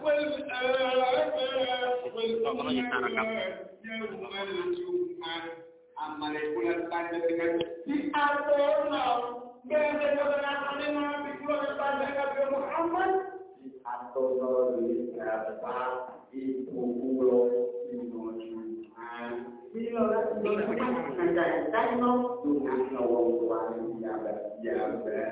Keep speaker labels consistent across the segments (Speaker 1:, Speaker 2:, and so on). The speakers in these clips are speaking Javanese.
Speaker 1: Amal bulan panjenengan diatur dengan Nabi panjenengan Muhammad diatur di berapa ibu pulau bila dengan wong tuane ya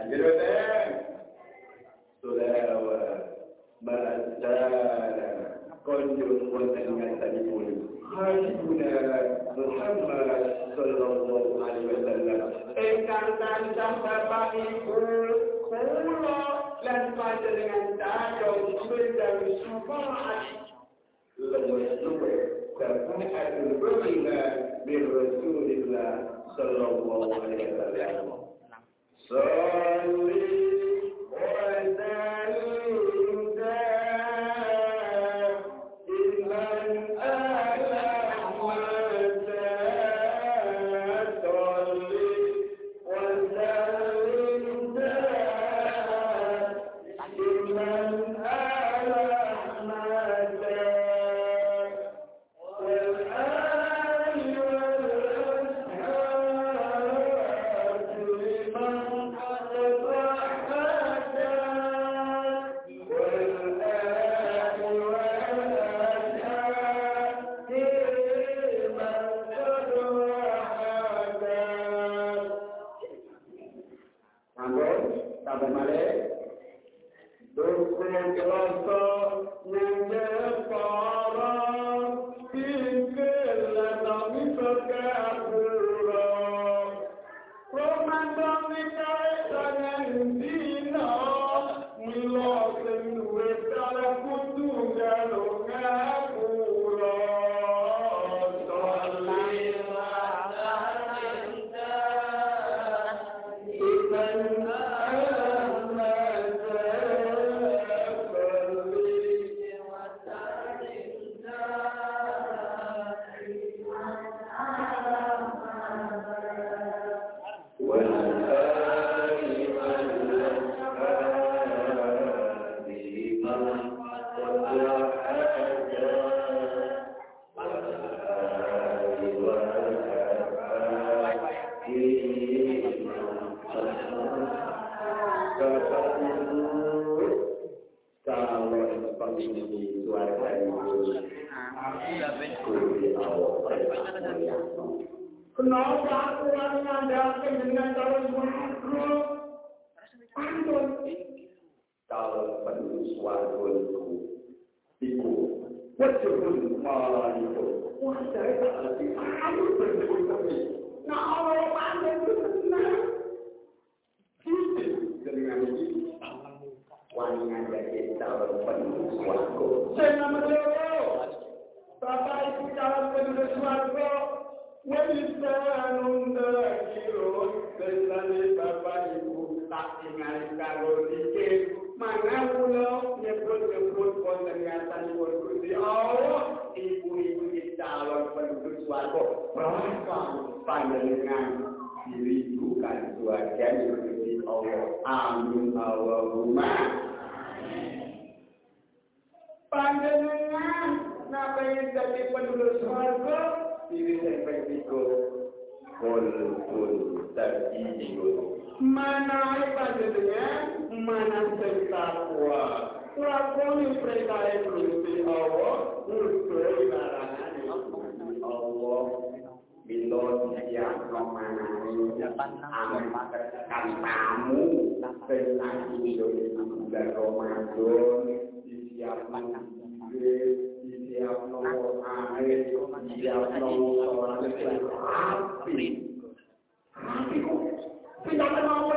Speaker 1: saudara baca konjung dengan tadi pun Habibuna Muhammad sallallahu alaihi wasallam engkang bapak ibu kula lan panjenengan tajo berdang syafaat leluhur syafaat berbina bir Rasulillah sallallahu alaihi wasallam salli wa sallim Kenapa aku mengandalkan dengan calon makhluk? Pantun. Calon penusuan itu. Wajibun malikun. Wajah itu aku berdiri. Nah, Allah pandai itu benar. Dengan ini, wanita jadi calon penusuan. Saya nama Dewa. Bapak Ibu calon penusuan. Walisanun dakirun kesane bapak ibu tak tinggal karo dikit mana kula nyebut-nyebut wonten ngatanipun Gusti Allah ibu-ibu di calon penduduk swarga berapa panjenengan diri bukan sebagian Gusti Allah amin Allahumma panjenengan napa yang jadi penduduk swarga diri sampai ikut pun terjadi mana panjenengan mana takwa lakoni perkara Gusti Allah nutur larangan Allah bila siap memanani amat tamu tentang hidup bulan Ramadan disiapkan siap nomor air, siap nomor api. Tidak mau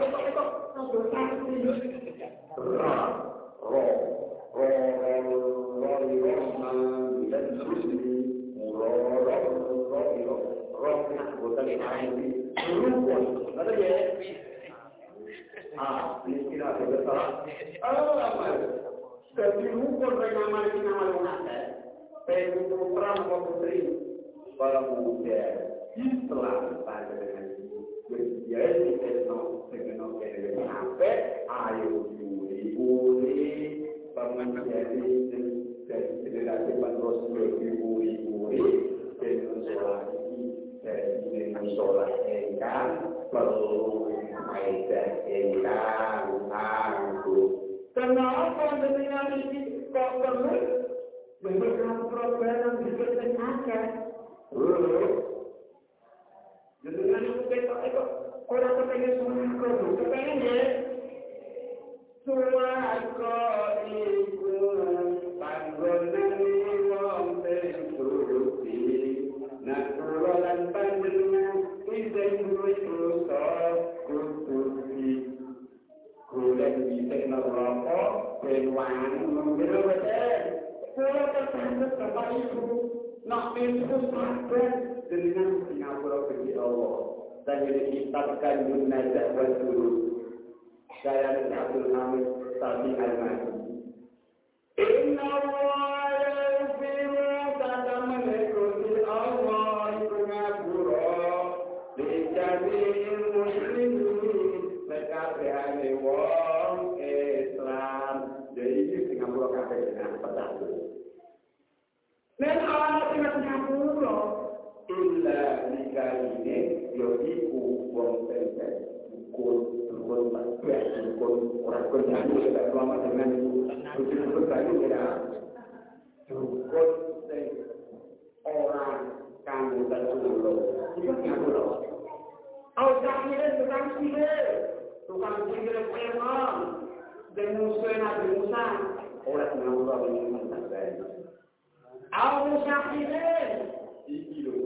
Speaker 1: jadi rukun nama lunasnya, putra putri, pemuda Islam pada dengan menjadi dengan sampai ayo juli menjadi berarti menerus diuri-uri dengan sholat ini dan sholat engkang perlu faedah engkang angkuh. Kenapa dengan ini kok perlu? Dengan program dikerjakan. Dengan itu kita orang kepengen suara, kepengen ya. Suara itu panggonan wong tersuruti. Nak kulolan panjenengan izin itu sok kutusi. Kulen bisa neraka benwan mengira betul. Kulo tersambut Bapak Ibu nak mensus sabar dengan Singapura bagi Allah. Dan jadi kitabkan munajat wa surut. Saya Abdul Hamid Sabi Al-Mahdi. Inna Allah yaghfiru kata mengikuti Allah itu ngapura dijadiin muslimin sekabehane wong Islam. Jadi ini Singapura kabeh dengan petatu. Dan anak Singapura illa dikaline yo iku wong tenten kun orang kerjaan kita selama dengan itu tadi kita cukup orang kamu terlalu itu ngapura. Tukang sihir preman dan musuh Nabi Musa orang ngapura ini mencapai. Musa sihir iki lho.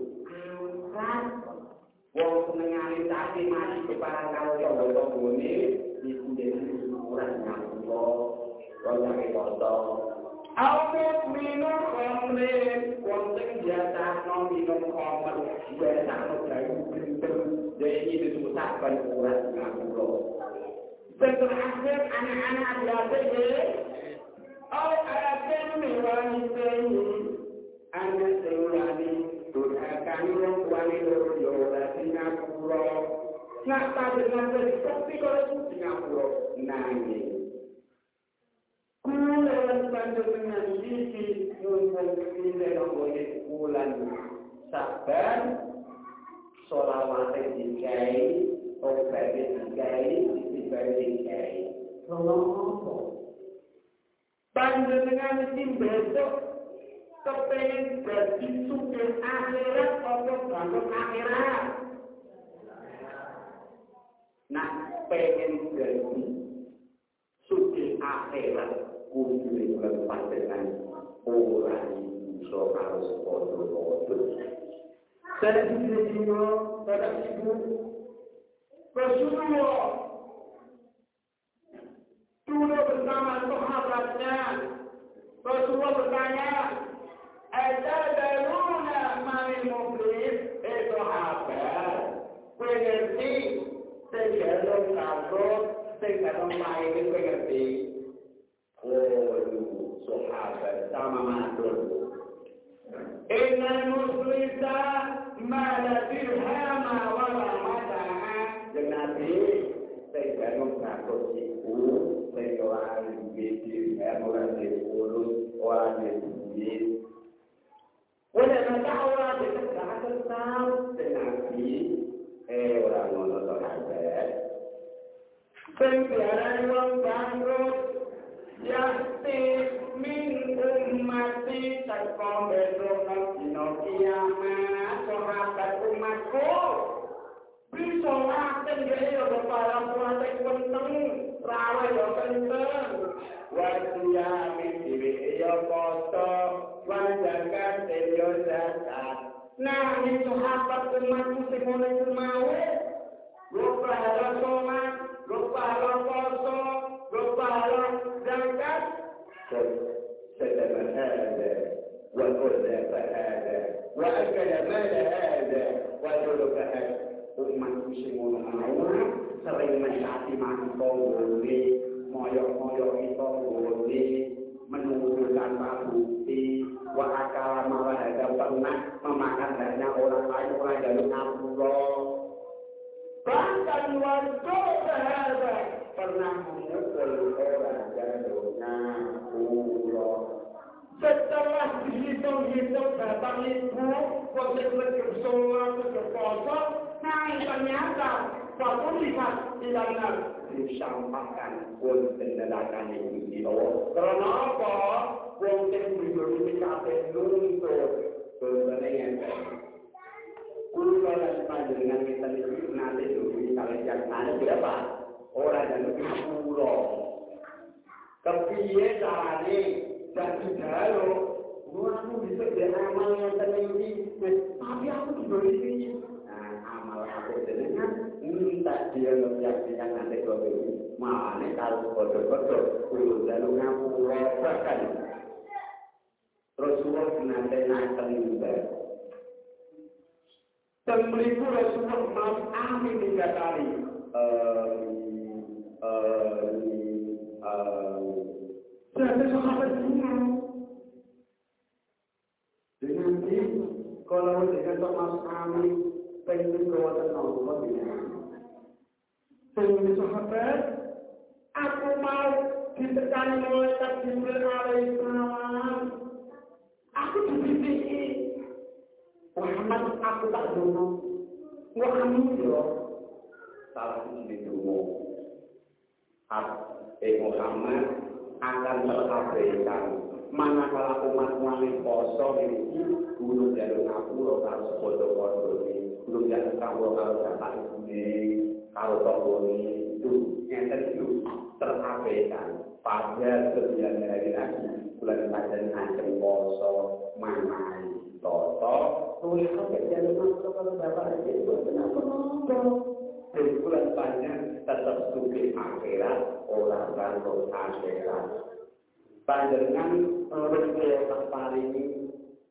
Speaker 1: Wong senengane tapi mati keparang karo tangga-tanggane iku dene ora nyambung ora nyake foto. Awet minum khamrin wong sing biasa minum khamr biasa gawe pinter dene disebut saban ora nyambung. Sing terakhir anak-anak biasa ya. Akan wanita ini anak sewani durhakan wong tuane loro yo ora Singapura. Nak panjenengan seperti kalau Singapura nangis. Kulo panjenengan iki mumpung pindah nggone bulan Saban selawate dikai, obat dikai, dikai. Kenapa? Panjenengan iki besok kepengen jadi supir akhirat atau bangun akhirat. Nah, pengen jadi supir akhirat kudu bulan panjenengan orang iso harus podo-podo. Saya diterima pada ibu Rasulullah dulu bersama sahabatnya. Rasulullah bertanya, "Atadruna man muflis?" Sahabat, kowe ngerti sejarah kabeh sing karo main kowe ngerti? Oh, sahabat sama matur. Innal muflisa ma la dirhama wa la mata'a. Nabi sing karo kabeh iku sing ora iki ora diurus ora diurus. Wala ta'awra bi ta'atul saw Nabi ora ngono to kabeh. Sing diarani wong bangkrut yasti min ummati takon besok dina kiamat sahabat umatku bisa ngaten ya para puasa penting rawe yo penting wajia dhewe yo poso wajakan yo zakat. Nah ini sahabat umatku sing ngono iku mau lupa sholat, lupa poso, lupa zakat. Sedang ada, وقلنا فهذا وأكل مال هذا وذلك umat muslimun awam sering mencaci-maki boleh, moyok-moyok itu boleh, menuduh tanpa bukti, akal malah ada pernah memakan dana orang lain orang jalur ngapura. Bahkan waktu berada pernah memukul orang jalur ngapura. Setelah ibu, waktu berkesuara, berkosok, nah ternyata suatu sifat tidak disampaikan pun penerakan itu di Allah. Karena apa? Mungkin berdiri sampai luntur berbenengan. Kalau panjenengan kita itu nanti dulu kalau yang ada berapa orang yang lebih pulau. Kepiye carane dan jalo, aku bisa beramal yang tertinggi, tapi aku diberi ini. Nah, amal aku dengan minta dia menyaksikan nanti kalau mana kalau bodoh-bodoh, dulu lalu ngaku bahkan Rasulullah nanti terlibat. Dan beribu Rasulullah maaf amin 3 kali. Jadi sahabat semua. Dengan itu, kalau dengan Thomas kami pengen kekuatan Allah dengan. Dengan sahabat, aku mau ditekan malaikat Jibril alaihissalam. Aku dibisiki. Muhammad aku tak dulu. Muhammad yo. Salah dulu. Muhammad akan terabaikan. Manakala umat Muhammad poso ini guru jalur ngapura karo sepodo-podo ini, guru jalur kawula karo bapak ibune, karo tongone itu ngeten itu terabaikan. Pada 9 hari lagi bulan Ramadan akan poso manai toto, tulis sampai jalur ngapura karo bapak itu kenapa ngono? Di bulan panjang tetap suki akhirat orang karo akhirat. Panjenengan urip paling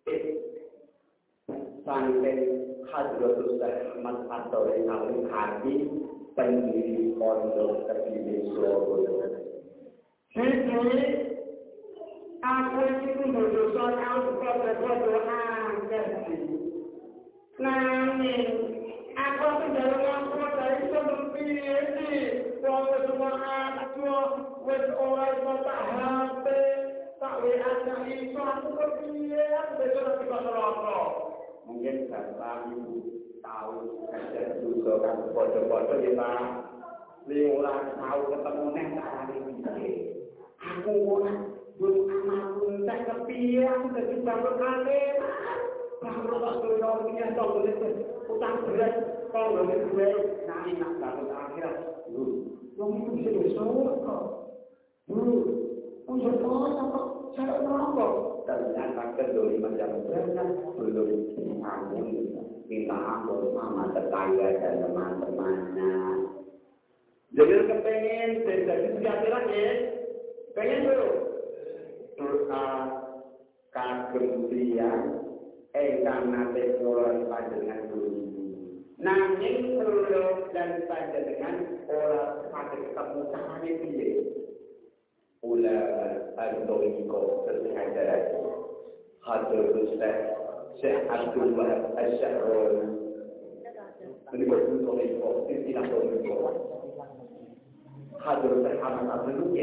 Speaker 1: sampai Hadratus Ahmad Atore Alim Hadi pendiri pondok Kediri Surabaya. Jadi aku ini berdosa aku berdoa kasih. Nanging aku sudah mampu dari sebelum ini, kalau semua aku wes orang kota HP, tak WA itu aku kepiye, aku besok nanti bakal apa? Mungkin bapak ibu tahu saja juga kan foto-foto kita, liuran tahu ketemu nih caranya piye. Aku mau belum amalun tak kepiye, aku jadi bangun alim. Kalau tak berdoa punya tahu utang berat, kalau nggak berat, nanti nak dapat akhirat. Wong itu bisa besok kok. Untuk apa kok? Saya merokok. Ternyata kedua macam berat, belum diampuni. Minta ampun sama tetangga dan teman-temannya. Jadi kepengen jadi sejati lagi. Pengen dulu. Doa kagem tiyang engkang nate kula panjenengan dulu. Nanging kula dan panjenengan ora saged ketemu carane piye. Ula al-tawiko terhadap hadir Ustaz Syekh Abdul Wahab Asy-Sya'rani. Ini betul tawiko, tidak tawiko. Hadir Ahmad Abdul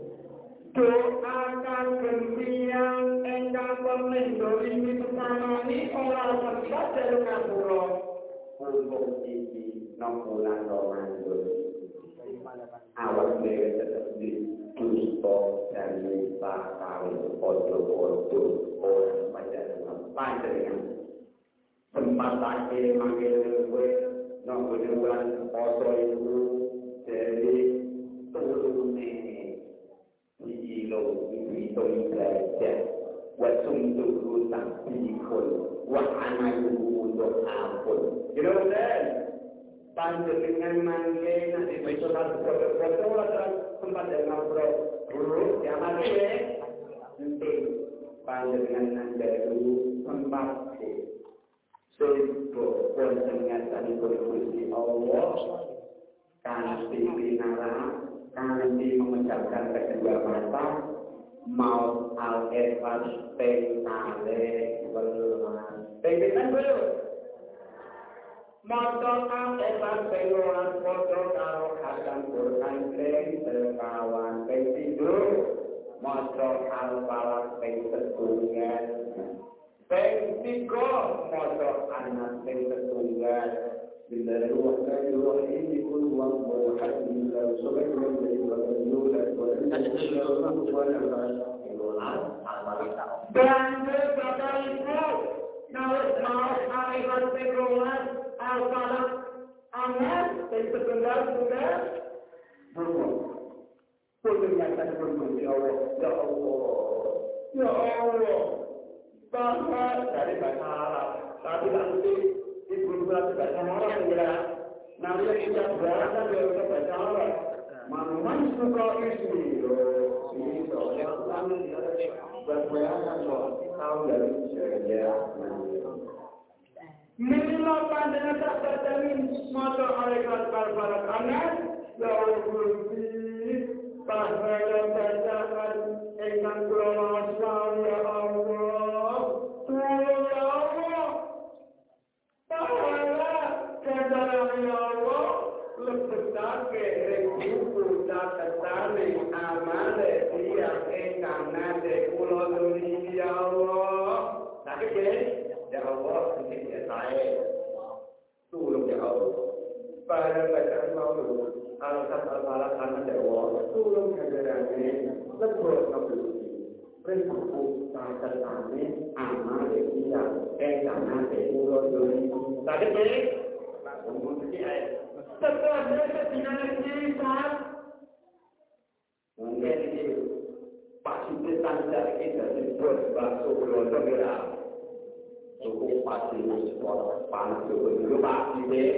Speaker 1: doakan gentiang engkang pemindo ini pertamani orang tersebut jalur ngapura untuk ini 6 bulan Ramadan awal dewe tetap di dusto dan lupa kawin podo-podo orang panjenengan tempat akhir manggil gue 6 bulan poso itu dari turunnya ilo itu ibadah wasum tuh tak pikul wah anak untuk ampun you know that panjenengan mangke nanti besok harus foto-foto atau tempat yang ngobrol dulu yang mana nanti panjenengan nanti tempat sibuk panjenengan tadi berfungsi Allah kasih binara nanti mengucapkan kedua mata maut al-ikhlas pengale belas pengen dulu motor al-ikhlas pengeluaran foto karo hasan Quran sekawan pengtidur motor al-falak pengsetunggan tiga motor anak yang tertunggal bila ruh ini pun uang berhad bila sobat menjadi walau dan Bapak Ibu mau akhirat sekolah al-falah anak yang tertunggal sudah ternyata berfungsi Allah. Ya Allah. Bahwa dari bahasa Arab, tapi nanti ibu bahasa Arab segera. Namanya kita berasa dari bahasa Arab. Man suka ismi, ini soalnya kan berbayar tahu dari sejarah. Minimal pandangan tak terjamin mata mereka terbarat anak. Ya Allah. Pahala bacaan engkang kula ya Allah. Tolong ya Allah. Pahala bacaan ya Allah. Lebetake buku catatane amale dia engkang nate kula nuli ya Allah. Sakit ya Allah ini saya. Tolong ya Allah. Pahala bacaan ya Allah. Alasan al-falah karena dewa turun kegerangan lebur kebelusi berkuku catatane amal dia karena dewa doli sakit ini mungkin setelah mereka tidak kisah mungkin ini pasti tanda kita dibuat bakso keluarga kita cukup pasti sekolah panas dulu pasti deh.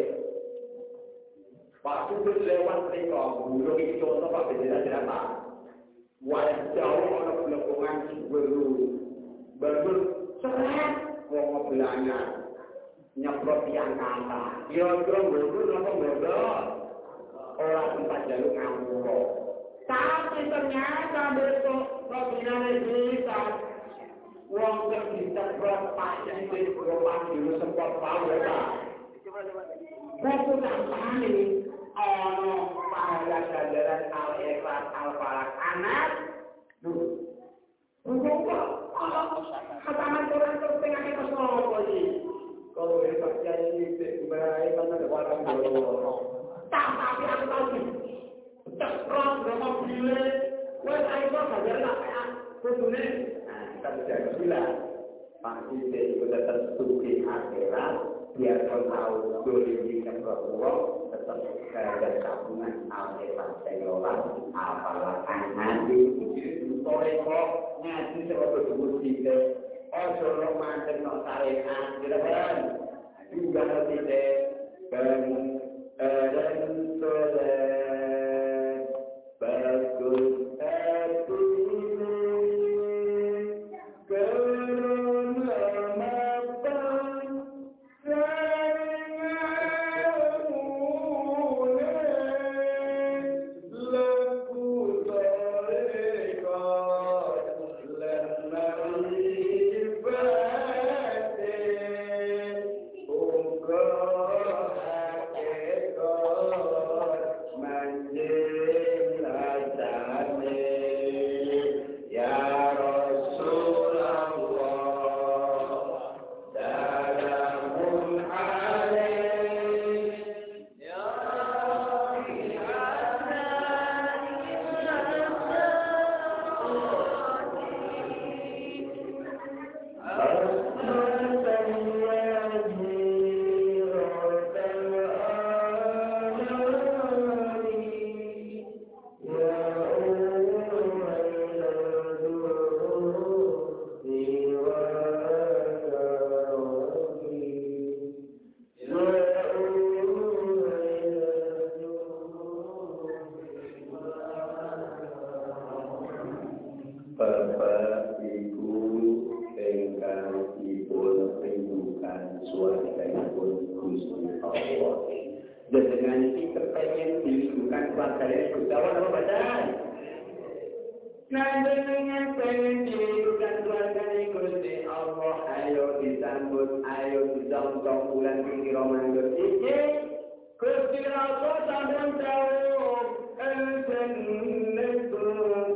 Speaker 1: Waktu itu lewat mereka, burung itu contoh Pak Bidina apa? Wajah jauh orang belakangan baru seret wong belanya nyeprot yang kata. Kira-kira bodoh apa bodoh? Orang tempat jalur ngambur. Tapi ternyata besok Bidina bisa wong yang diseprot pasti itu berupa dulu sempat tahu ya. Buku tambahan ini ono pahala ganjaran al-ikhlas al-falak anak dulu. Buku kataman orang terpengen ke Solo ini. Kalau hebat jadi baik karena orang dulu. Tapi aku tahu sih. Cekrot sama bile. Wes ayo ganjaran apa? Kudune. Nah, kita bisa bilang pasti itu tetap suci akhirat. Biar kau tahu dolikan Rasulullah tetap ada tabungan al-ikhlas sekolah apalah nanti sore kok ngaji sebab berbudi ojo romantis no syariat kan juga tidak dan bagus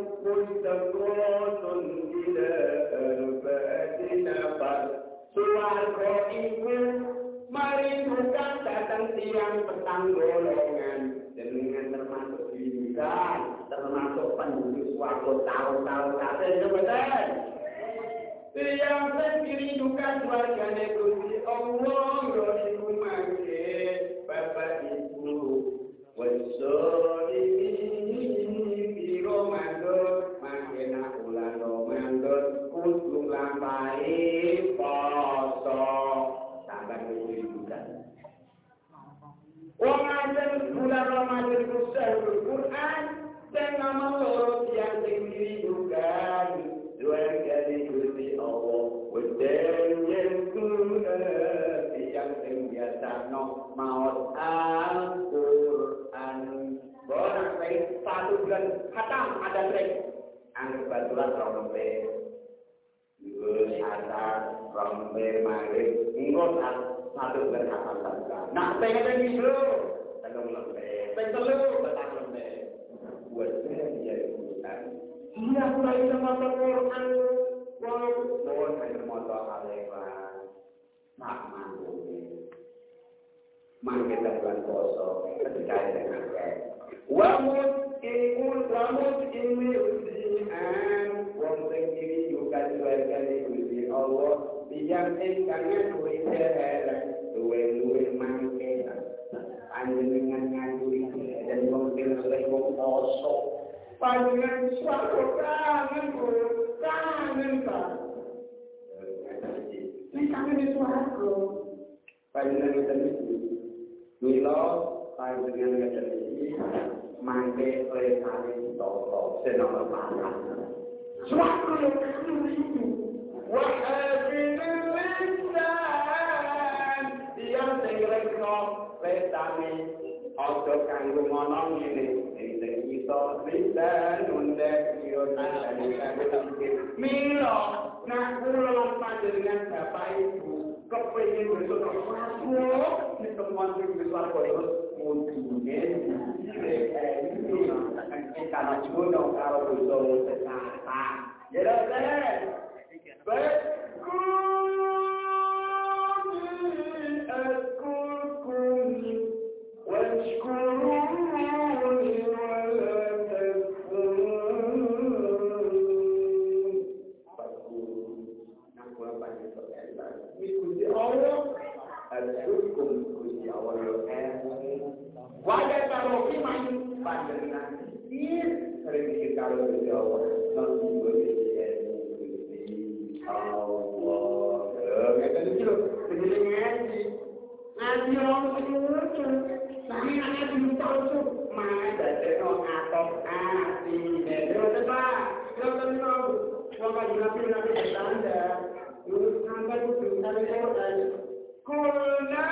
Speaker 1: Surah yang petang golongan dengan termasuk pendidikan, termasuk penduduk suatu tahun-tahun katanya betul. Yang mengiridukan warganya Gusti Allah yaitu mangke Bapak Ibu wasolimin di Ramadan makena ulang Ramadan kudu nglampahi poso sampai mengiridukan. Wong ajen bulan Ramadan ku sahur Quran dan nama loro yang mengiridukan dua kali Gusti Allah wedang yang kuna yang biasa no maut Al-Quran orang saya 1 bulan khatam ada trik kebetulan rompe ada rompe maghrib nggot 1 bulan khatam nah pengen gitu tolong rompe pengen batang rompe wedang yang kuna iya mulai sama Quran mohon hanya moto alewa tak mampu mangke bulan poso ketika dengan wamut ini ujian wong sing iki juga diwargani Gusti Allah yang ingkang duwe luwe mangke panjenengan nganduri dan wong sing wong poso panjenengan suatu kangen Pak. Ini kangen di suaraku. Panjenengan itu, milo panjenengan itu mangke oleh kami toko senama panas. Suaraku yang kangen itu. Wahafidul lisan yang segera letami ojo kanggo monong ini. Iso lisan undek yona milo nak kula panjenengan Bapak Ibu kepengin besok masuk di temuan besar terus mundune karena jono karo dosa sekata ya baik wajah kalau iman panjenengan sering dikit kalau berjawab nanti Allah kata dulu ngaji orang lucu tapi ngaji lucu mana ada ngatok hati terus apa terus tahu wong nabi bertanda lurus sampai itu sampai orang kulna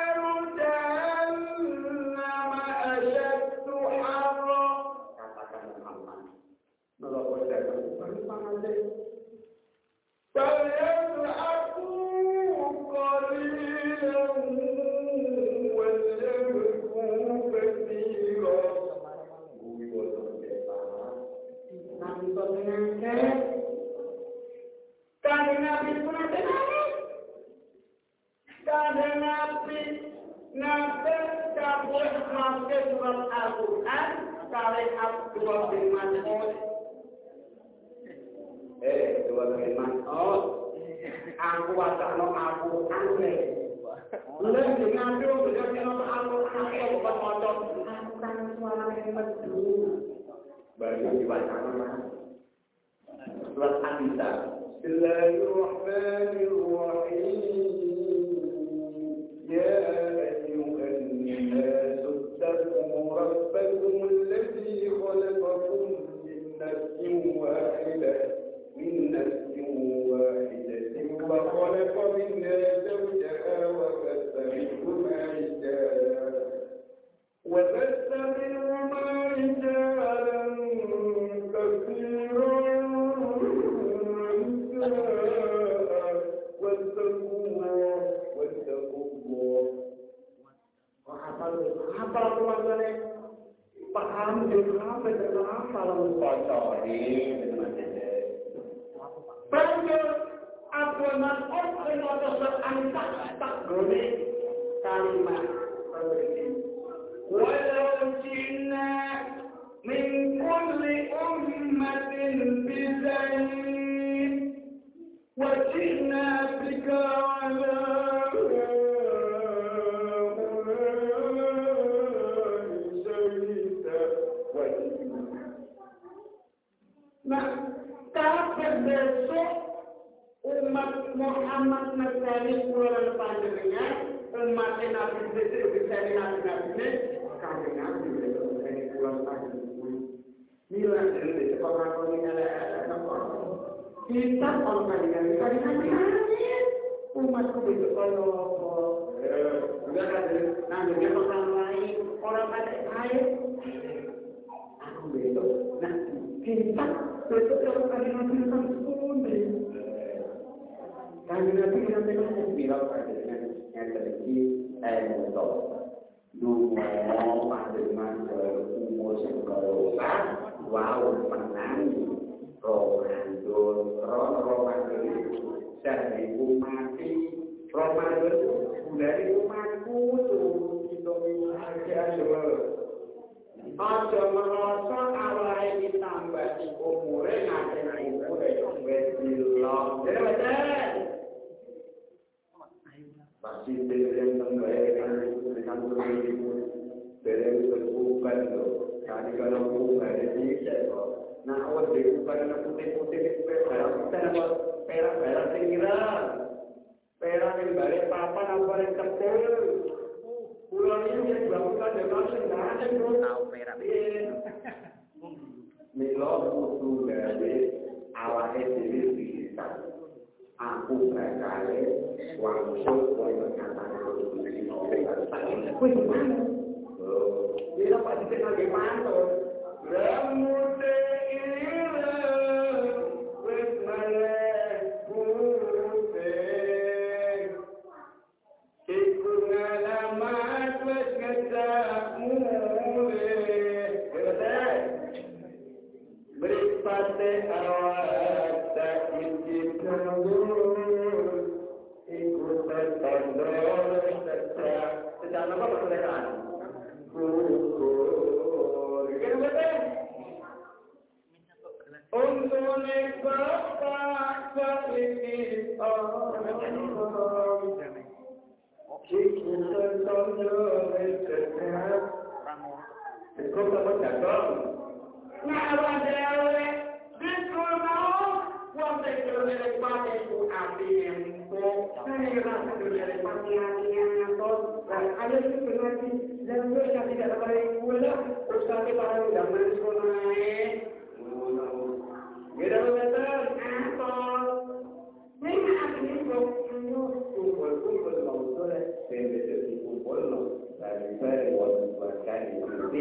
Speaker 1: aku wasakno aku aneh. Lha dengan itu benar-benar aku bermotor. Aku kan suarane medu. Baru diwacana. Surat An-Nisa. Bismillahirrahmanirrahim. Ya ayyuhan nasu ittaqu rabbakum alladzi khalaqakum min nafsin wahidah. من نفس واحدة وخلق منها زوجها وبث منهما رجالا كثيرا ونساء واتقوا الله apa tujuannya paham juga betul kalau pacarin banjur adonan orang atau seangkat tak boleh kalimat walau jina min kulli ummatin bizain wa jina bika ala nah, kapan besok umat Muhammad Nabi Pulang panjenengan umat Nabi bisa Nabi kami Nabi dari Pulang panjenengan nilai dari sekolah ini ada kita orang panjenengan umatku besok kalau sudah ada namanya orang lain orang pada saya aku besok nah kita besok kalau panjenengan sendiri kami nanti kita memang bilang panjenengan yang terjadi untuk dua panjenengan umur sekolah wow menang Ramadan Ramadan dari umati Ramadan dari umatku tuh kita aja aja merasa awalnya ditambah di umurnya ngatain umurnya bismillah betul pasti dengan membayarkan dengan beribu dari berbukan loh kali kalau bukan ini saya nah awal bukan putih-putih perak tinggiran perak yang balik papan apa yang tepul pulangnya yang dilakukan dengan sengaja tahu perak Milo butuh dari awalnya diri bisa aku berkali langsung mengatakan bila Pak Dikit lagi pantau Ramude ira wis maleh putih iku ngalamat wis ngejakmu beripate awak tak izin kabur ikut tertondol sejak apa kemerdekaan untuk bapak ini kita tertondol sejak ikut tertondol ngawa dewe dikono wong teknologi pate ku api empo kira teknologi pate yang ton dan ada teknologi dan mereka tidak terbaik pula usah kita zaman sekolah kita betul apa ini akhirnya kumpul langsung dari kumpul dari buat ini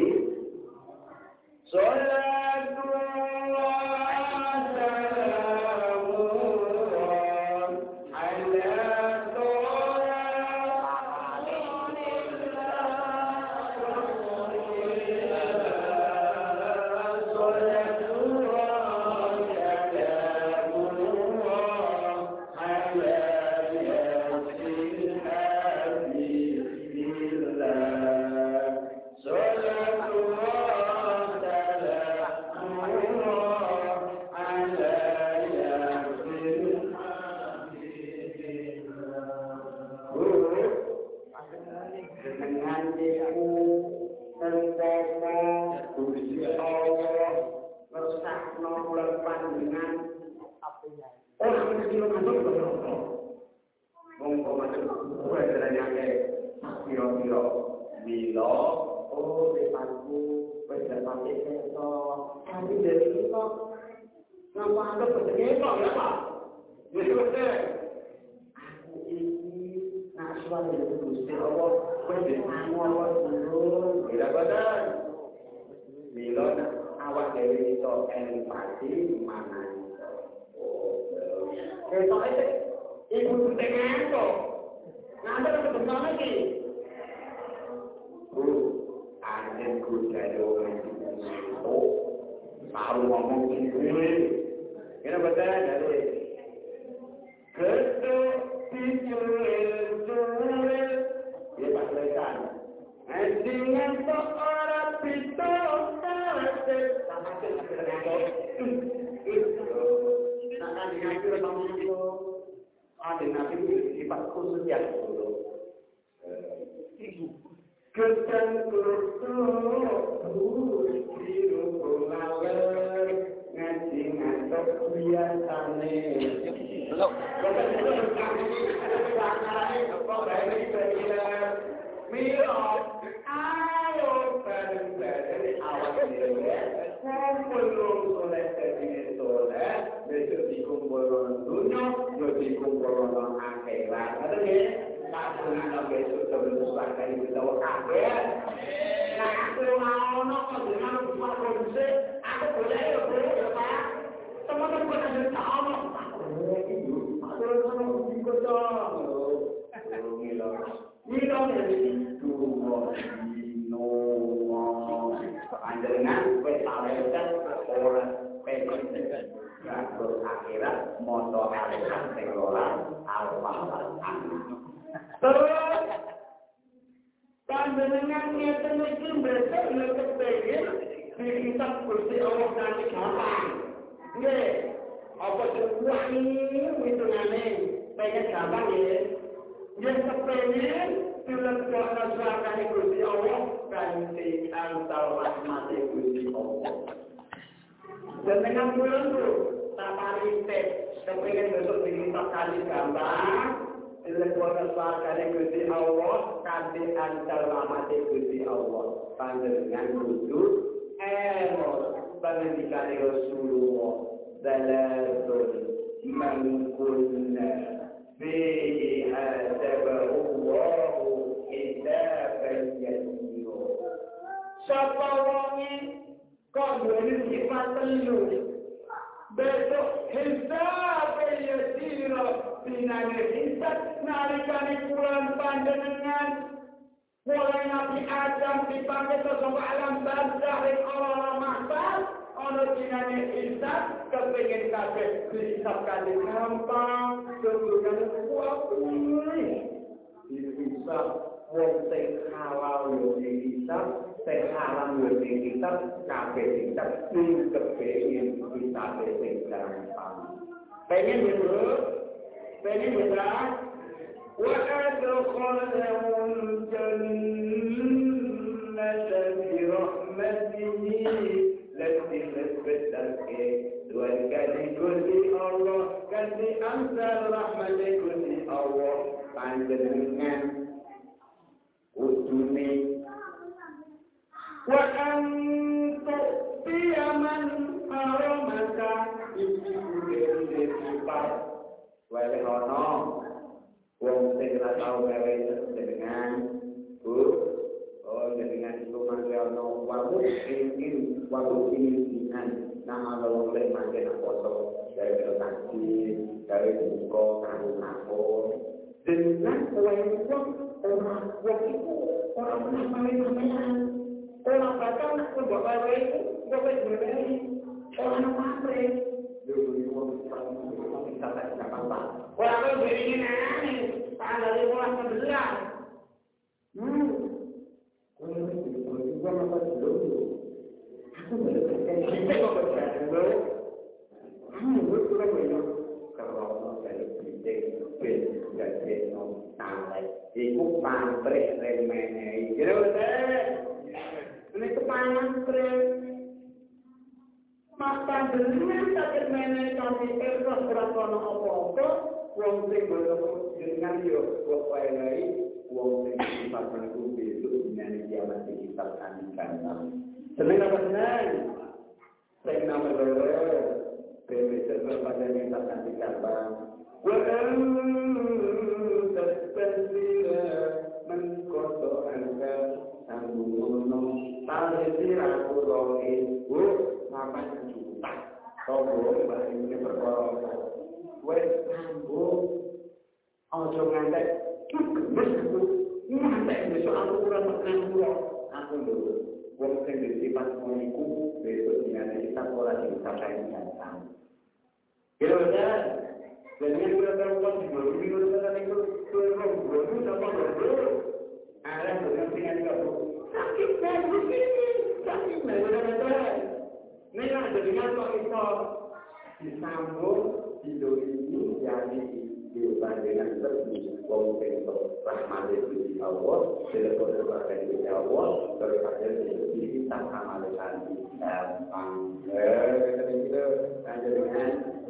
Speaker 1: nabi itu ada nabi sifat khusus yang dulu. Kesan kurus biru laler ngaji ngantuk biasane. Belum. Milo, ayo bareng-bareng awak dhewe kumpul soleh dadi soleh, besok dikumpul dunya, yo dikumpul akhirat. Ada nggih? Saben besok terus bakal ditawa kabeh. Nah, aku mau kok dengan konsep, aku boleh yo Pak. Teman-teman kok ada tahu. Aku ikut dong. Milo dari dulu panjenengan wis sawetan ora pengen ngatur akhirat moto akhirat sing ora alfa. Terus panjenengan ngeten iki besok nek kepengin di kitab Gusti Allah nanti gampang. Nggih, apa semua ini hitungane pengen gampang ya. Yang kepengen film kuasa suaranya Gusti Allah kanthi antal rahmat Gusti Allah. Dan dengan bulan itu tapari tes kepengen besok diminta kali gambar film kuasa suaranya Gusti Allah kanthi antal rahmat Gusti Allah. Panjenengan kudu panjenengan Rasulullah dalam mangkulna به حاسبه الله حسابا يسيرا. Sapa wonge kok duwe sifat telu. Besok hisab yasira binane hisab nalikane kurang panjenengan mulai Nabi Adam dipanggil ke alam barzah ing ora mahtal ana binane hisab kepengin kabeh hisab kali gampang kemudian kuat hisab wong sing halal yo hisab sing haram yo hisab kabeh hisab sing kepengin hisab sing gampang pengen betul وأدخلهم الجنة برحمته التي لبستك وكذي كل الله كذي أمثال رحمة كل الله panjenengan udune wa antu biyaman haramaka iki kudu sifat wae ono wong sing ora tau gawe dengan dengan itu mangke ono wae ini nama wong sing mangke foto gawe taksi gawe buka karo aku dengan wae orang iku ora pernah main-main ora bakal aku bawa wae iku gawe ora apa-apa Orang itu beringin aneh, pada dari mulai sebelah. Gua apa dulu? Aku mendapatkan kita kok dulu. Gua sudah punya kalau dari kritik jadi no tahu. Iku pantrik remene. Kira betul. Ini kepantrik. Maka dengan sakit menek kami terus berlakono apa-apa, wong sing bodoh dengan yo kok wae wong sing sifat menunggu besok dinane kiamat kita akan datang. Seneng apa seneng? Sing nomor loro, besok pada kita akan datang. Wa tasbira man qata anka sambungono tasbira kuroin apa juta tobo bahasa perkara wes sambung ojo ngantek ngantek besok aku kurang makan dulu aku dulu wong sing disifat moniku besok dinane kita ora disampaikan datang kira udah jadi udah terus dulu kan itu terus sama dulu ada dengan dengan kamu sakit sakit betul Nek jenengan kok iso disambung di dunia wong sing rahmat Gusti Allah, dilebur kepada Gusti Allah, terus ada di tak amal kanthi gampang. Itu panjenengan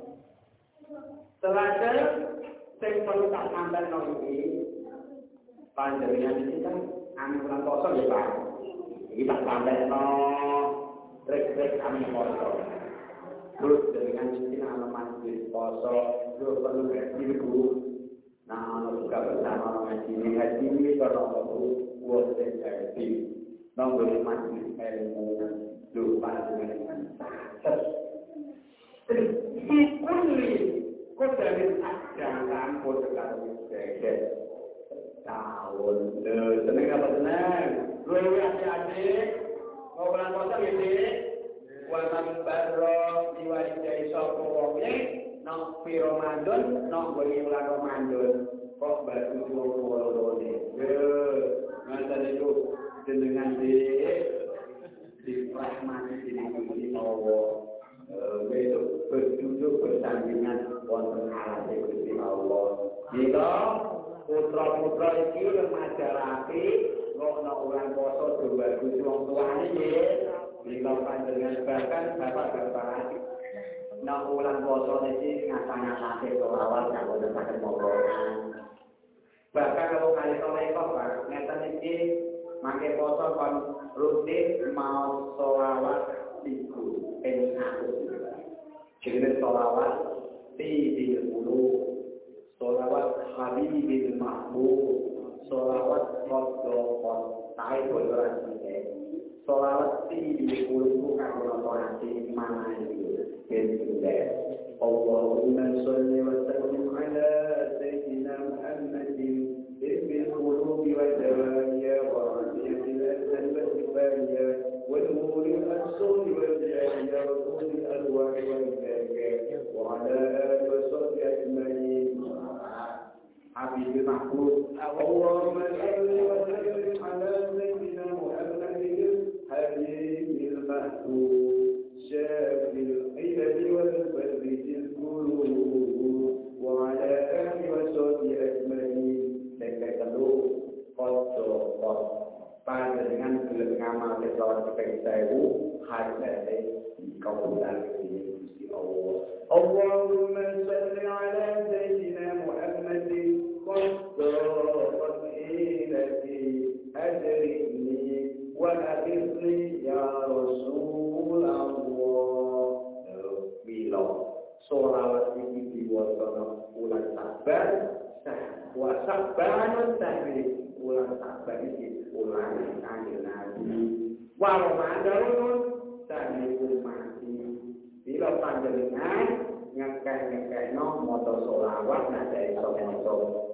Speaker 1: teladan sing perlu tak sampaikan iki panjenengan iki kan anu bulan poso ya Pak. Iki tak sampaikan trik-trik anu poso. Terus dengan mungkin anak masjid poso, terus perlu berjiru. Nah, juga bersama ngaji ini kalau perlu buat happy. Nongol masjid ilmu, lupa dengan Sikuli, kau dari jangan kau terlalu sedikit. Tahun, seneng apa seneng? Lu adik-adik, mau bulan puasa ini? Waman barro diwajai sopo wonge nok pi Ramadan nok beli bulan Ramadan kok batu wong-wong ngaten itu dengan di rahmati Gusti Allah besok berduduk bersandingan wonten alate Gusti Allah jika putra-putra iki remaja rapi kok nok bulan poso do bagus wong tuane nggih. Jika panjenengan bahkan bapak-bapak nak ulang poso ini ngasah-ngasah selawat yang udah sakit mokoran. Bahkan kalau kali solekop Pak, ngeten ini makai poso kon rutin mau selawat tiku aku. Jadi selawat di dulu, selawat Habibil Mahbub, selawat Rasulullah tai berarti. Salawat di kulku kagum hati mana itu jadi Allahumma sholli wa sallim ala sayyidina Muhammadin bil qulubi wa dawaiya wa rafiqil asal wal kifaya wal umuri as-suri wal jahiliya wa qul al-arwah wal kafir wa ala alihi wa sahbihi ajma'in Habibul Mahbub Allahumma sholli wa sallim ala sayyidina Muhammadin حبيب المحبوب شاف العلل والفرد القلوب وعلى آله وصحبه أجمعين dan kalau foto panjenengan gelem ngamal selawat ping 1000 hajate dikabulkan dening Gusti Allah. Allahumma shalli ala sayyidina Muhammadin qad ilati ajrini وأغثني يا رسول الله bila sholawat ini diwaca bulan Saban wa Sabanun tahri bulan Saban iki bulan Kanjeng Nabi wa Ramadanun tahri mati bila panjenengan ngekeh-ngekehno maca sholawat nada iso maca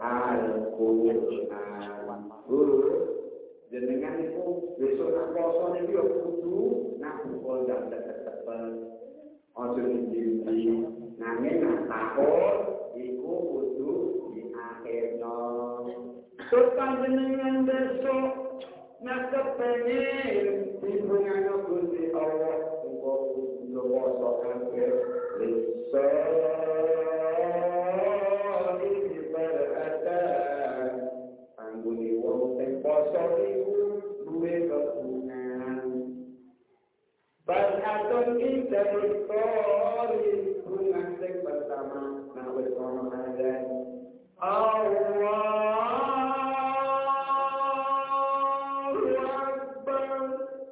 Speaker 1: Al-Qur'an jenengan itu besok nak poso niku yo kudu nak buka jam tetep ojo dindi nanging nak takon iku kudu diakhirno terus panjenengan besok nak kepengin dibungano Gusti Allah uga kudu poso kabeh bisa anggone wong sing poso iku duwe keuntungan. Bahkan kita berkori bunga sing pertama nawis ono azan. Allahu Akbar.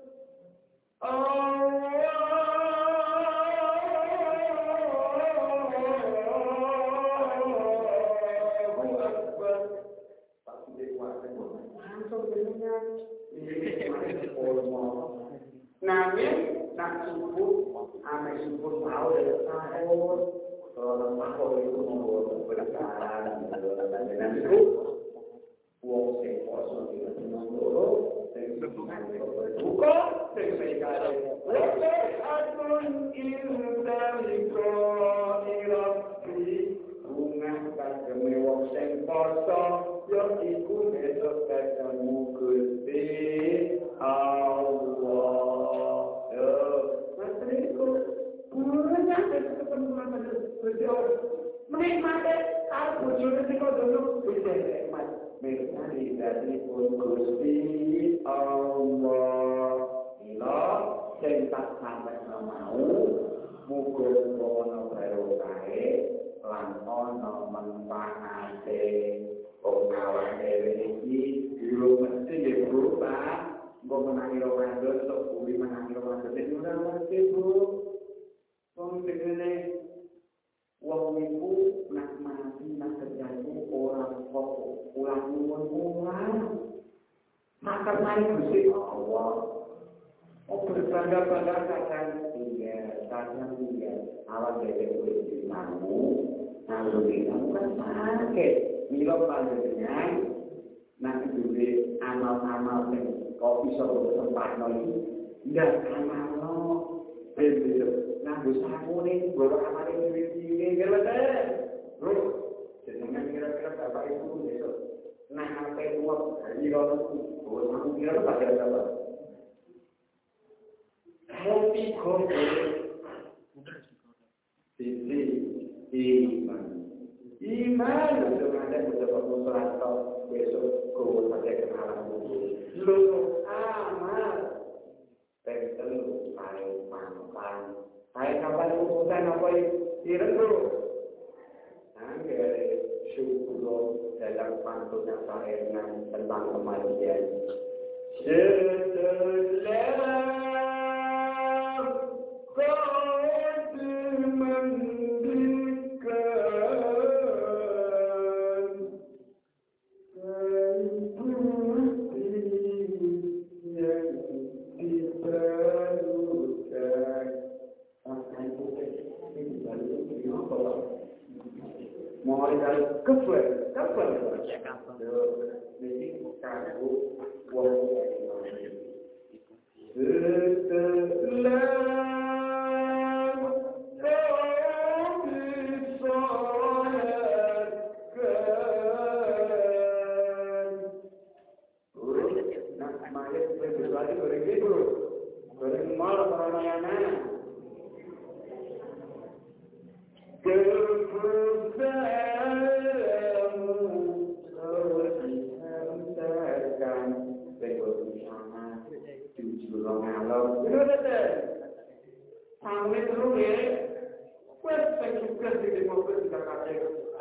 Speaker 1: Nangis nak subuh, ame subuh tahu dari sahur. Kalau sahur itu mau berjalan, dan itu uang sing poso di Nandoro, sing berbuka, sing segala. Lepas adun ilmudaliko irafi, bunga kageme wong sing poso, yo iku besok ketemu Gusti Allah. menikmati kalau bojone sing kono wis nikmat menikmati dari Gusti Allah ila sing tak sampe mau muga ono barokahe lan ono manfaate awak dhewe iki yo mesti berubah mbok menangi Ramadan sok kuwi menangi Ramadan iki ora mesti Bu wong tegene wong iku nak mati nak terjadi orang kok ulang maka mari Gusti Allah berbangga-bangga kadang iya awak dhewe kuwi mau naluri kan sakit milo panjenengan nak duwe amal-amal sing kok iso sempatno iki ndak amalno ben nganggo sakune goro amale dhewe-dhewe ngerti lho jenengan kira-kira bapak ibu besok nah ape tuwa ira goro aku kira bakal apa happy kowe sisi iman dengan ada beberapa musuh besok goro pada kenalan lu amal tertentu paling mampan Hai kapan urusan apa itu? Angger syukur dalam pantunnya sarengan tentang kematian. Setelah kau mendikan yang dibalukan mulai dari kafir jadi kamu wong setelah kau disolatkan nak mayat bersesuatu begitu bermal Ramayana kebesamu terhantarkan bersama jujur ngalor sampai dulu ya wes juga di demokrasi kakak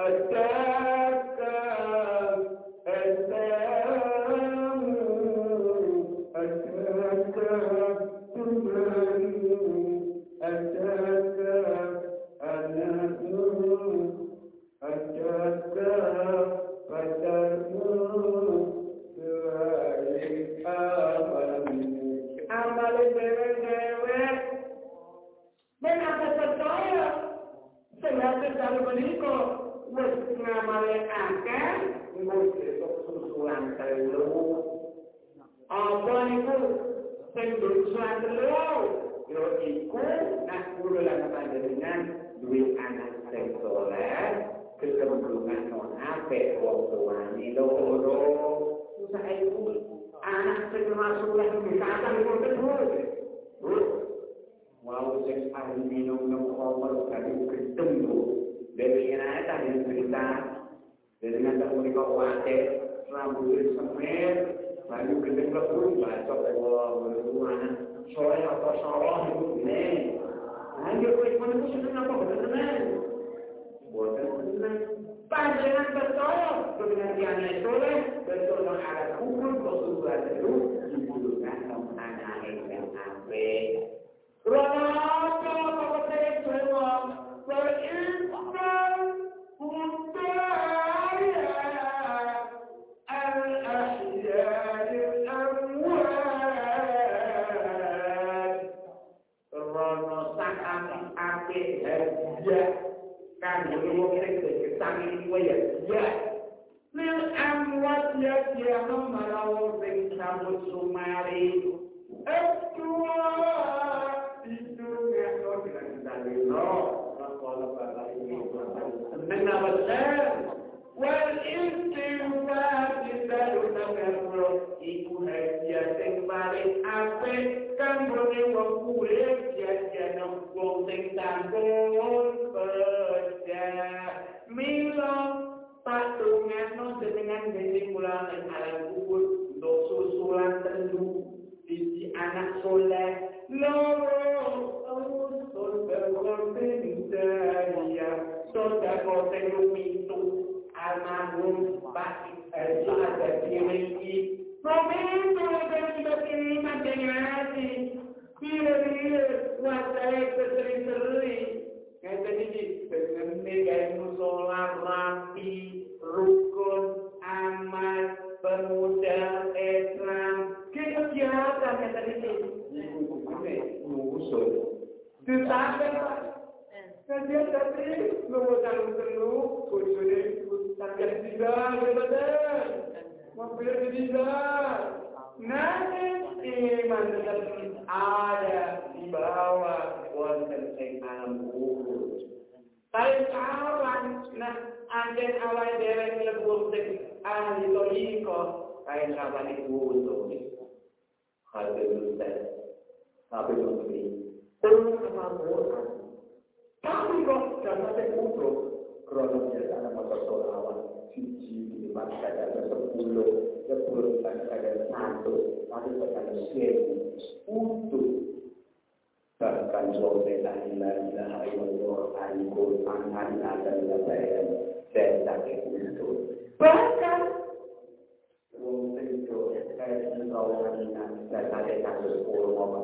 Speaker 1: duit anak sing soleh kecenderungan non apik wong tuane loro susah iku anak sing masuk lagi kesatan iku terus wow sing ahli minum khamr kali gedeng lho dhewe ora tadi cerita dengan tak menika wate rambut semer lalu gedeng kebun bacok wong anak soleh apa salah iku ne ayo kowe kono seneng apa bener boten seneng panjenengan percaya dengan tiang soleh betul ada hukum Rasulullah itu dibutuhkan anak yang apik Raja pakai semua beriman budaya al-ahya'il amwat Rono sakam apik hadiah kan yo kira kesangi kuwi ya lil amwat ya kiano malawo sing sambut sumari Etua itu ngeso dengan dalilo kalau bapak ini menawaskan wal istighfar disaluna karro iku hadiah sing paling apik kanggone wong kuwi jajan wong sing sampun kerja mila tak dongano jenengan dene kula ing alam kubur untuk susulan tendu siji anak soleh loro usul berkorban daya sedekah telumitu almarhum Pak ada dimiliki momentu dari batin manjengati bila wasai sering-sering kata ini dengan gaya musola rapi rukun amal pemuda Islam kegiatan kata ini musuh tetapi kajian tadi mengucapkan seluruh khususnya takkan tidak benar mampir tidak nanti iman tetap ada di bawah wonten ing alam kubur. Tapi kawan, nah anjen awal dereng lebur sing ahli toriko kain kawan itu untuk Habis ini, perlu kemampuan. Tapi kok jangan terkutuk kronologi anak motor solawan siji di mana ada 10 ada 1 tapi ada 1000 untuk bahkan wong la ilaha illallah al-Qur'an ada layan dan sakit itu bahkan wong itu kayak kawan dan ada kasus kurma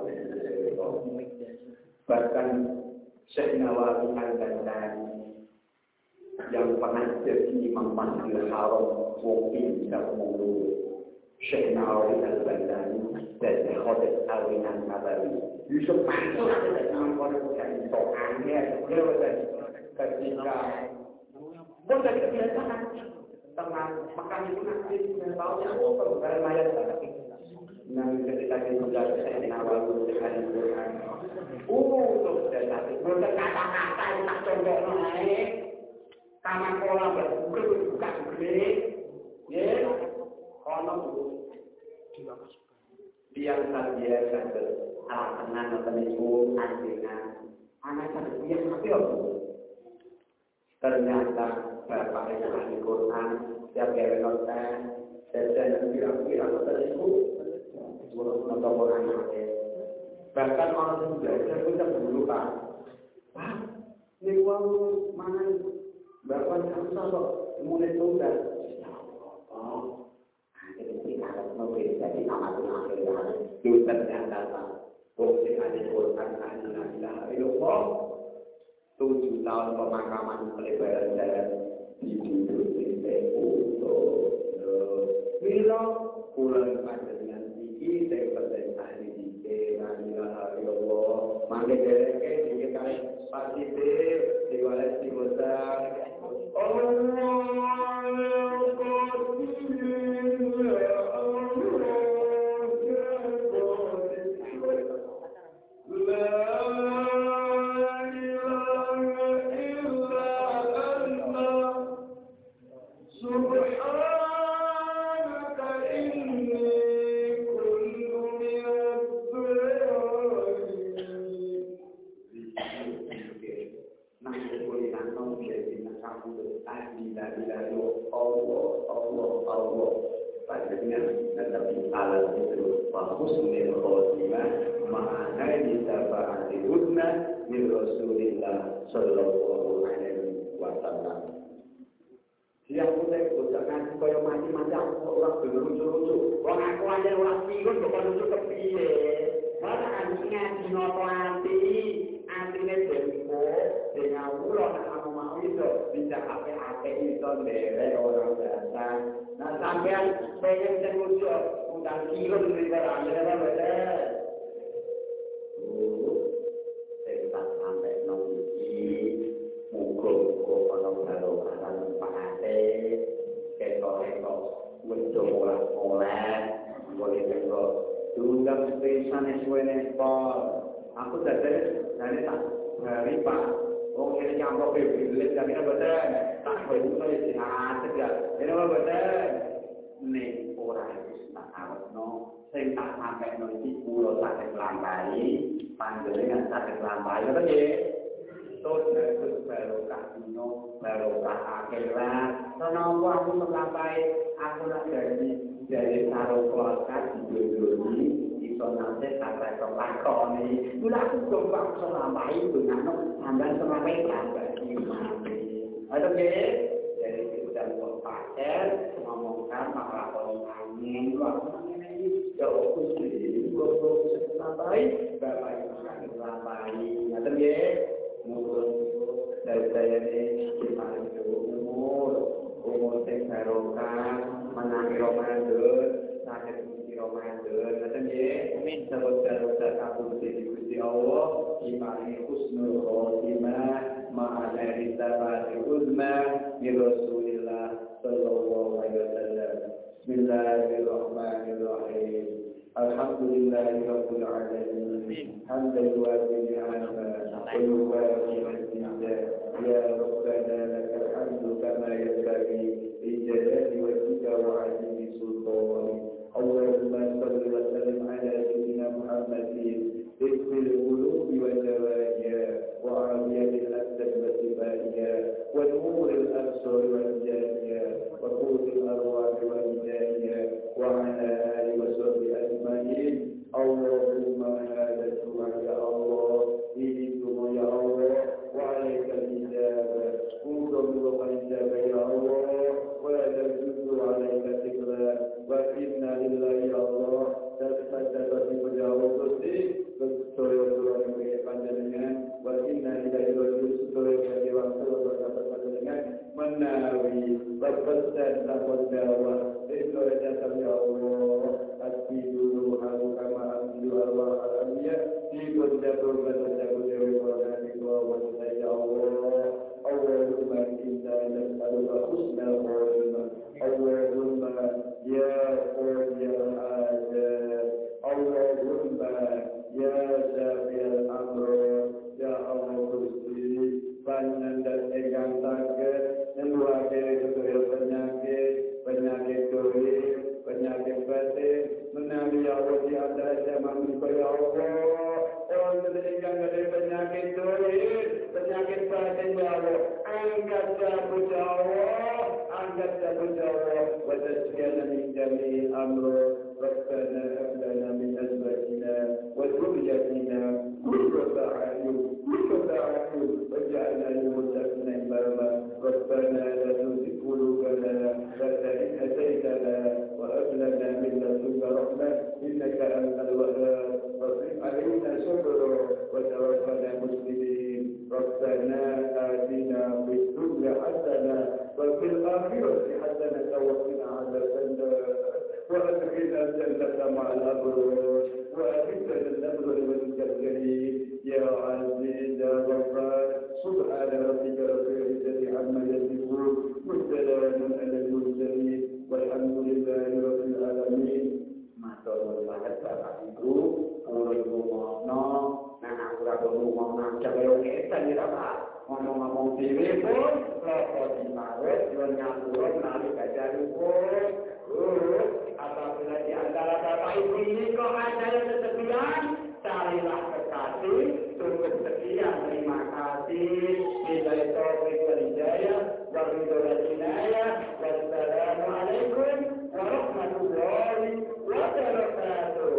Speaker 1: bahkan Syekh Nawawi Al-Ghazali yang pernah jadi Imam Masjidil Haram mungkin bisa mengurus Syekh Nawawi Al-Ghazali dan Khatib Al-Win Al-Nabawi Yusuf Mansur adalah Imam Qur'an soalnya ketika bukan kebiasaan tengah makan itu nanti tahunya karena mayat nah ketika dia menjaga Syekh Nawawi Al-Quran untuk jadi untuk kata-kata yang tak contoh naik kamar pola berbuka ya kono dia biasa anak penipu anjingan anak dia tapi ternyata bapak itu ahli Quran setiap kali nonton dan kira-kira penipu nonton anaknya bahkan orang yang belajar pun tak dulu pak ini uang mana bapak kamu kok mulai tunggal jadi kalau mau jadi amat itu ternyata pak bukti ada Quran ada ilmu 7 tahun pemakaman pelebaran jalan di hidup di bila pulang pada dengan tinggi saya bertanya di la ilaha illallah mangke dereke iki kali pasti diwales diwasa Siang mulai bocakan kaya macam-macam orang berlucu-lucu. Orang aku aja orang pirun kok lucu kepiye. Mana anjingnya dinoto antinya dempo dengan ulo nak kamu mau itu bisa apa-apa itu dari orang biasa. Nah sampean pengen terlucu undang kirun dari barang ada betul. Tempat sampai nongki mukul kalau akan pakai kekok mencoba oleh boleh kekok tunggang spesial sesuai aku dari tak riba oh ini campur beli dari betul tak betul di hati ya ini betul nih orang itu tak harus sing tak sampai nanti pulau sakit lambai panjenengan sakit lambai betul ya tốt là sự barokah dunia, barokah akhirat. Kenapa aku sampai aku nak jadi taruh keluarga di dunia di sana sampai ke Bangkok ni. Mula aku coba selama itu nak sampai selama itu sampai. Ada ke? Jadi kita berpakaian ngomongkan masalah angin, waktu ini jauh kusir, guru sampai bapak ibu sampai. Ada ke? Mungkin dari saya ni kita itu umur barokah menangi Ramadan, sakit di Ramadan. Ada ke? Saudara-saudara kabur di Gusti Allah, imani husnul khotimah, ma'ana ritabati uzma, bi Rasulillah sallallahu alaihi wasallam. Bismillahirrahmanirrahim. Alhamdulillahirabbil alamin. Hamdan yuwafi ni'ama wa yuwafi mazida. Ya Rabbana lakal hamdu kama yanbaghi li jalali wajhika wa 'azimi sultanik. Allahumma salli wa sallim ala sayyidina Muhammadin fil qulubi wa jawariha wa 'afiyatil asad wa sibaiha wa nuril absar wa janiha wa qutil arwah wa hidayah wa ala alihi wa sahbihi ajma'in. Allahumma hadha du'a ya Allah, ini doa ya Allah, wa alaikal ijabah, mudah-mudahan ijabah ya Allah, wa la tajudu alaika tikla, wa inna lillahi ya Allah, tasbata bi wajawati, betul-betul yang panjangnya, wa inna lillahi rasul yang waktu berkata-kata menawi berpesan dapat dakwah itu adalah ya Allah hati dulu halu kama amdu Allah alamiya di berjatuh berjatuh dari orang itu ya Allah Allahumma inna nas'aluka husnal khotimah Allahumma ya qadiyal hajat Allahumma ya syafi'al amr ya Allah Gusti panjenengan ingkang saged nyembuhake sedaya penyakit dohir, penyakit batin, menawi Allah di antara zaman ya Allah, orang ingkang ada penyakit dohir, penyakit batin ya Allah, angkat cabut ya Allah, wa tasqiyana min jami'il amr, Rabbana hab lana min azwajina wa dhurriyyatina qurrata a'yun waj'alna lil muttaqina imama. Rabbana la tuzigh qulubana ba'da idh hadaytana wa hab lana min ladunka rahmah innaka antal wahhab. Rabbana alaina sabra wa tawaffana muslimin. Rabbana atina fid dunya hasanah wa fil akhirati hasanah wa qina adzabannar. وأدخلنا الجنة مع الأبرار وأدخلنا الأبرار والكريم يا عزيز يا غفار سبحان ربك رب العزة عما يصفون وسلام على المرسلين والحمد لله رب العالمين. Matur banget Bapak Ibu, urip rumono, nang ora rumono jaga kita ora Pak. Ngomong-ngomong dhewe pun, lha dimawet yo nyambut nali kajaripun. Apabila di antara Bapak Ibu ini kok ada yang kesepian, carilah kekasih, sungguh setia, terima kasih, hidayah taufik wal hidayah, wal hidayah inayah, wassalamualaikum warahmatullahi wabarakatuh.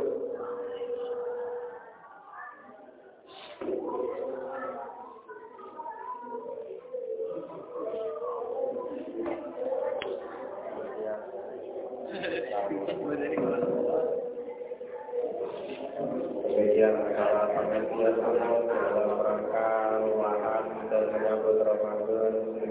Speaker 1: Kemudian acara pengajian umum dalam rangka luahan dan menyambut Ramadan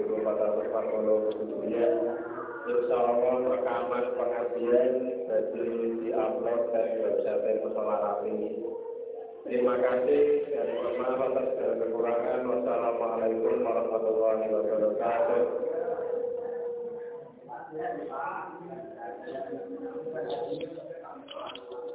Speaker 1: 1440 Insya Allah rekaman pengajian jadi di-upload dari website Mushola Rafi. Terima kasih dari maaf atas kekurangan. Wassalamualaikum warahmatullahi wabarakatuh. Thank you.